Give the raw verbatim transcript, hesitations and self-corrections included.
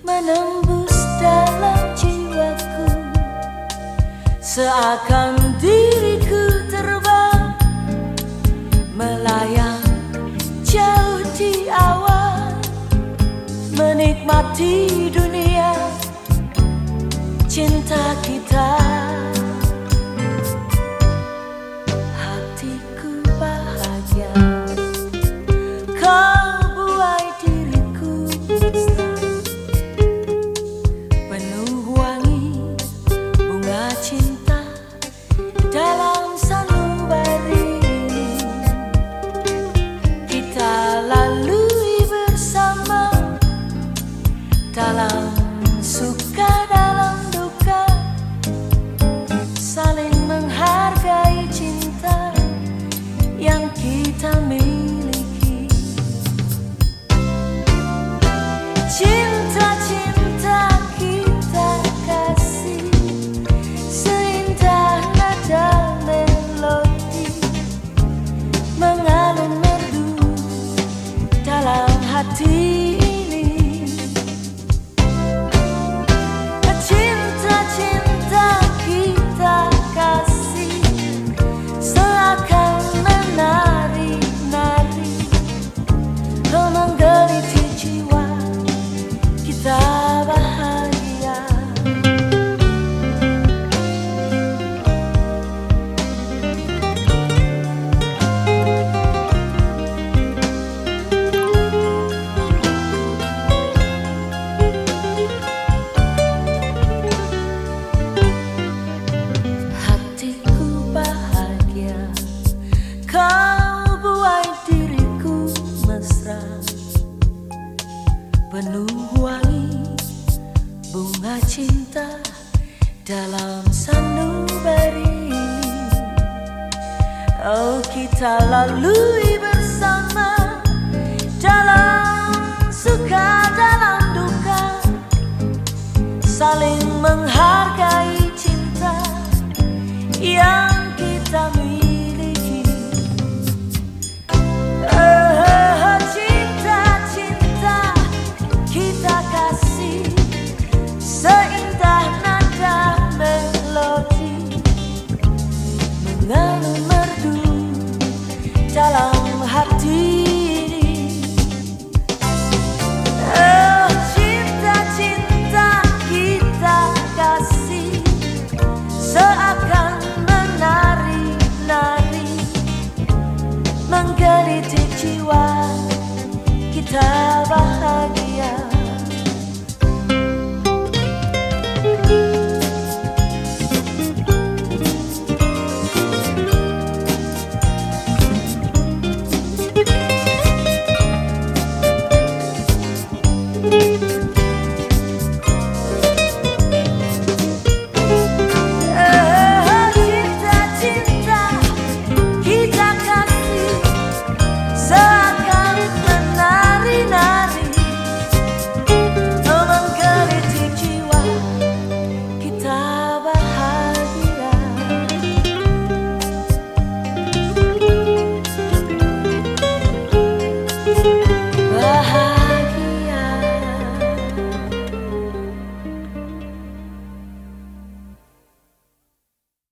menembus dalam jiwaku, seakan diriku terbang melayang jauh di awan, menikmati dunia cinta kita. Hatiku bahagia, kau buai diriku mesra, penuh wangi bunga cinta dalam sanubari ini. Kita lalui bersama dalam suka dalam duka, saling menghargai cinta yang kita miliki. Cinta-cinta kita kasih seindah nada melodi, mengalun merdu dalam hati. Kau buai diriku mesra, penuh wangi bunga cinta dalam sanubari ini. Oh, kita lalui bersama dalam suka dalam duka, saling menghargai cinta yang kita miliki. Seindah nada melodi, mengalun merdu dalam hati ini. Oh, cinta-cinta kita kasih seakan menari-nari, menggelitik jiwa kita bahagia. Thank you.